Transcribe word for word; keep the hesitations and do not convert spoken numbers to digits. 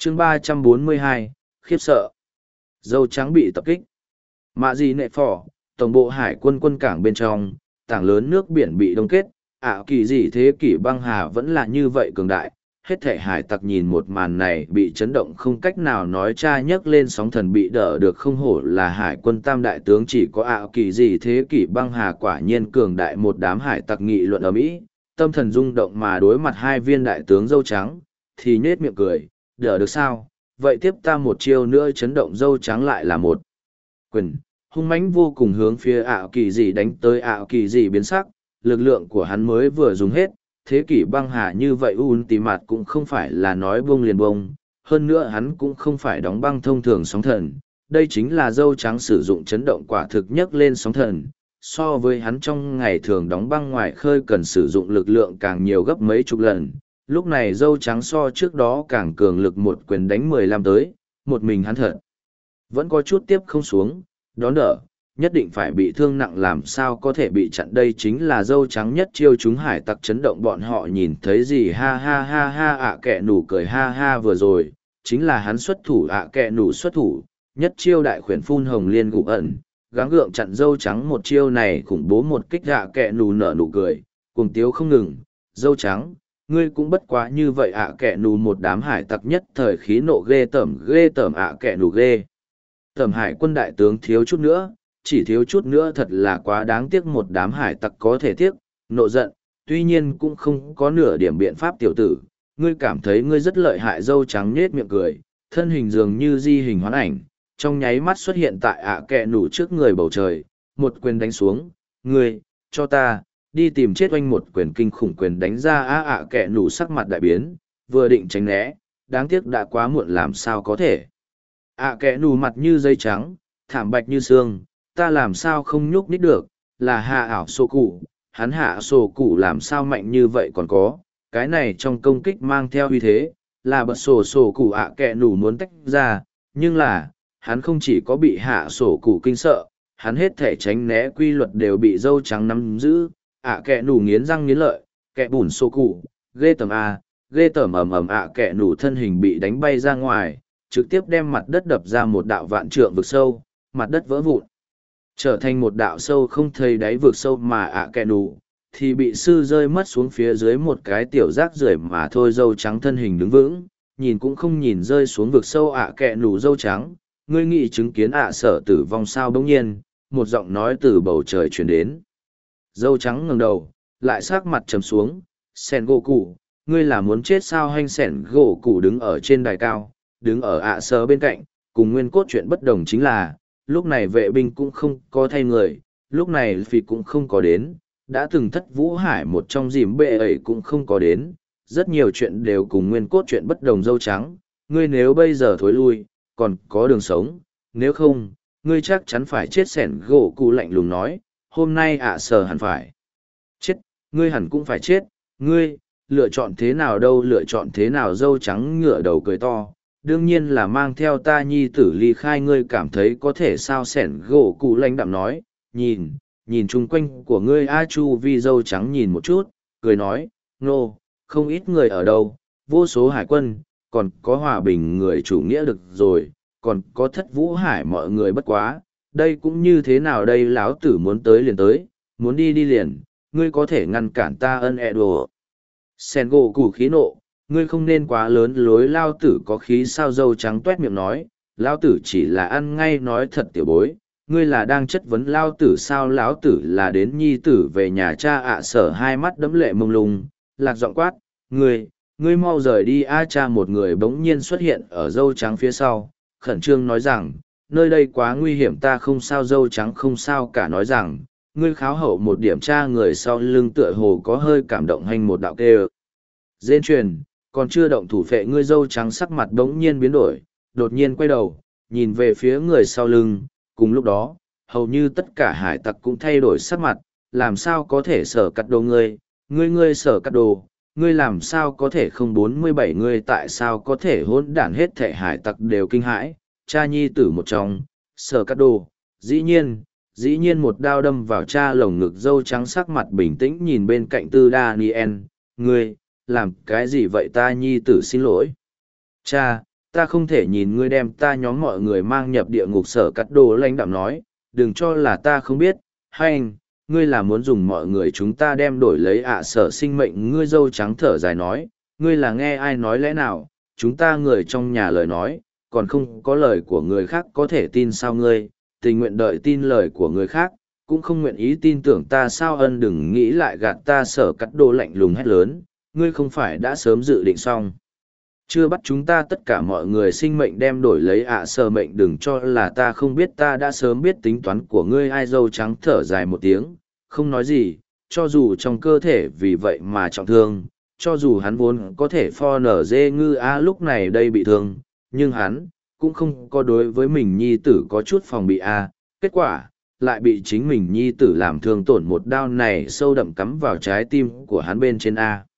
chương ba trăm bốn mươi hai, khiếp sợ. Dâu trắng bị tập kích. Mạ gì nệ phỏ, tổng bộ hải quân quân cảng bên trong, tảng lớn nước biển bị đông kết, ảo kỳ gì thế kỷ băng hà vẫn là như vậy cường đại. Hết thể hải tặc nhìn một màn này bị chấn động không cách nào nói cha nhấc lên sóng thần bị đỡ được, không hổ là hải quân tam đại tướng, chỉ có ảo kỳ gì thế kỷ băng hà quả nhiên cường đại. Một đám hải tặc nghị luận ở Mỹ, tâm thần rung động mà đối mặt hai viên đại tướng dâu trắng, thì nhết miệng cười, đỡ được sao, vậy tiếp ta một chiêu nữa. Chấn động dâu trắng lại là một quyền, hung mãnh vô cùng hướng phía ảo kỳ gì đánh tới. Ảo kỳ gì biến sắc, lực lượng của hắn mới vừa dùng hết. Thế kỷ băng hà như vậy un tì mặt cũng không phải là nói bông liền bông, hơn nữa hắn cũng không phải đóng băng thông thường sóng thần. Đây chính là dâu trắng sử dụng chấn động quả thực nhất lên sóng thần, so với hắn trong ngày thường đóng băng ngoài khơi cần sử dụng lực lượng càng nhiều gấp mấy chục lần. Lúc này dâu trắng so trước đó càng cường lực, một quyền đánh mười lăm tới, một mình hắn thật vẫn có chút tiếp không xuống, đón đỡ, nhất định phải bị thương nặng, làm sao có thể bị chặn. Đây chính là dâu trắng nhất chiêu, chúng hải tặc chấn động, bọn họ nhìn thấy gì ha ha ha ha. ạ kẹ nủ cười ha ha, vừa rồi chính là hắn xuất thủ. ạ kẹ nủ xuất thủ, nhất chiêu đại khuyển phun hồng liên gục ẩn, gắng gượng chặn dâu trắng một chiêu này khủng bố một kích. ạ kẹ nủ nở nụ cười, cuồng tiếu không ngừng. Dâu trắng, ngươi cũng bất quá như vậy. ạ kẹ nủ một đám hải tặc nhất thời khí nộ ghê tởm ghê tởm. ạ kẹ nủ ghê tởm hải quân đại tướng thiếu chút nữa, chỉ thiếu chút nữa thật là quá đáng tiếc. Một đám hải tặc có thể tiếc, nộ giận, tuy nhiên cũng không có nửa điểm biện pháp. Tiểu tử, ngươi cảm thấy ngươi rất lợi hại. Dâu trắng nhết miệng cười, thân hình dường như di hình hoán ảnh, trong nháy mắt xuất hiện tại ạ kẹ nủ trước người bầu trời, một quyền đánh xuống. Ngươi, cho ta, đi tìm chết. Oanh, một quyền kinh khủng quyền đánh ra. ạ ạ kẹ nủ sắc mặt đại biến, vừa định tránh né, đáng tiếc đã quá muộn, làm sao có thể. ạ kẹ nủ mặt như dây trắng, thảm bạch như xương, ta làm sao không nhúc nít được, là hạ ảo sổ cụ, hắn hạ sổ cụ làm sao mạnh như vậy. Còn có, cái này trong công kích mang theo uy thế, là bật sổ sổ cụ. ạ kẹ nủ muốn tách ra, nhưng là, hắn không chỉ có bị hạ sổ cụ kinh sợ, hắn hết thể tránh né quy luật đều bị dâu trắng nắm giữ. ạ kẹ nủ nghiến răng nghiến lợi, kẹ bùn sổ cụ, ghê tởm a, ghê tởm ầm ầm. ạ kẹ nủ thân hình bị đánh bay ra ngoài, trực tiếp đem mặt đất đập ra một đạo vạn trượng vực sâu, mặt đất vỡ vụn, trở thành một đạo sâu không thấy đáy vực sâu. Mà ạ kẹ nủ thì bị sư rơi mất xuống phía dưới một cái tiểu rác rưởi mà thôi. Dâu trắng thân hình đứng vững, nhìn cũng không nhìn rơi xuống vực sâu ạ kẹ nủ. Dâu trắng, ngươi nghĩ chứng kiến ạ sở tử vong sao? Bỗng nhiên một giọng nói từ bầu trời truyền đến. Dâu trắng ngẩng đầu, lại sắc mặt trầm xuống. Sen gỗ cụ, ngươi là muốn chết sao? Hanh sẻn gỗ cụ đứng ở trên đài cao, đứng ở ạ sở bên cạnh. Cùng nguyên cốt chuyện bất đồng chính là, lúc này vệ binh cũng không có thay người, lúc này phi cũng không có đến, đã từng thất vũ hải một trong dìm bệ ấy cũng không có đến. Rất nhiều chuyện đều cùng nguyên cốt chuyện bất đồng. Dâu trắng, ngươi nếu bây giờ thối lui, còn có đường sống, nếu không, ngươi chắc chắn phải chết. Sẻn gỗ cụ lạnh lùng nói, hôm nay ạ sở hẳn phải chết, ngươi hẳn cũng phải chết. Ngươi, lựa chọn thế nào đâu, lựa chọn thế nào? Dâu trắng ngửa đầu cười to, đương nhiên là mang theo ta nhi tử ly khai. Ngươi cảm thấy có thể sao? Sẻn gỗ cụ lãnh đạm nói, nhìn, nhìn chung quanh của ngươi a chu vi. Dâu trắng nhìn một chút, cười nói, nô, không ít người ở đâu, vô số hải quân, còn có hòa bình người chủ nghĩa được rồi, còn có thất vũ hải mọi người bất quá, đây cũng như thế nào đây? Láo tử muốn tới liền tới, muốn đi đi liền, ngươi có thể ngăn cản ta ân ẹ đồ. Sen gỗ cụ khí nộ, ngươi không nên quá lớn lối. Lao tử có khí sao? Dâu trắng tuét miệng nói, lao tử chỉ là ăn ngay nói thật. Tiểu bối, ngươi là đang chất vấn lao tử sao? Lão tử là đến nhi tử về nhà cha. ạ sở hai mắt đẫm lệ mông lung, lạc giọng quát, ngươi, ngươi mau rời đi a. Cha một người bỗng nhiên xuất hiện ở dâu trắng phía sau, khẩn trương nói rằng, nơi đây quá nguy hiểm. Ta không sao. Dâu trắng không sao cả nói rằng, ngươi kháo hậu một điểm. Cha người sau lưng tựa hồ có hơi cảm động, hành một đạo kêu dên truyền, còn chưa động thủ phệ ngươi. Dâu trắng sắc mặt bỗng nhiên biến đổi, đột nhiên quay đầu, nhìn về phía người sau lưng. Cùng lúc đó, hầu như tất cả hải tặc cũng thay đổi sắc mặt. Làm sao có thể sở cắt đồ ngươi, ngươi ngươi sở cắt đồ, ngươi làm sao có thể không bốn mươi bảy ngươi tại sao có thể hỗn đản? Hết thể hải tặc đều kinh hãi, cha nhi tử một trong, sở cắt đồ, dĩ nhiên, dĩ nhiên một đao đâm vào cha lồng ngực. Dâu trắng sắc mặt bình tĩnh nhìn bên cạnh Tư Daniel, ngươi, làm cái gì vậy? Ta nhi tử xin lỗi. Cha, ta không thể nhìn ngươi đem ta nhóm mọi người mang nhập địa ngục. Sở cắt đồ lãnh đạm nói, đừng cho là ta không biết, hay anh, ngươi là muốn dùng mọi người chúng ta đem đổi lấy ạ sở sinh mệnh. Ngươi dâu trắng thở dài nói, ngươi là nghe ai nói lẽ nào, chúng ta người trong nhà lời nói, còn không có lời của người khác có thể tin sao? Ngươi tình nguyện đợi tin lời của người khác, cũng không nguyện ý tin tưởng ta sao? Ân, đừng nghĩ lại gạt ta. Sở cắt đồ lạnh lùng hét lớn, ngươi không phải đã sớm dự định xong chưa bắt chúng ta tất cả mọi người sinh mệnh đem đổi lấy ạ sở mệnh? Đừng cho là ta không biết, ta đã sớm biết tính toán của ngươi. Ai dâu trắng thở dài một tiếng, không nói gì, cho dù trong cơ thể vì vậy mà trọng thương, cho dù hắn vốn có thể pho nở dê ngư a lúc này đây bị thương, nhưng hắn cũng không có đối với mình nhi tử có chút phòng bị a. Kết quả lại bị chính mình nhi tử làm thương tổn, một đao này sâu đậm cắm vào trái tim của hắn bên trên a.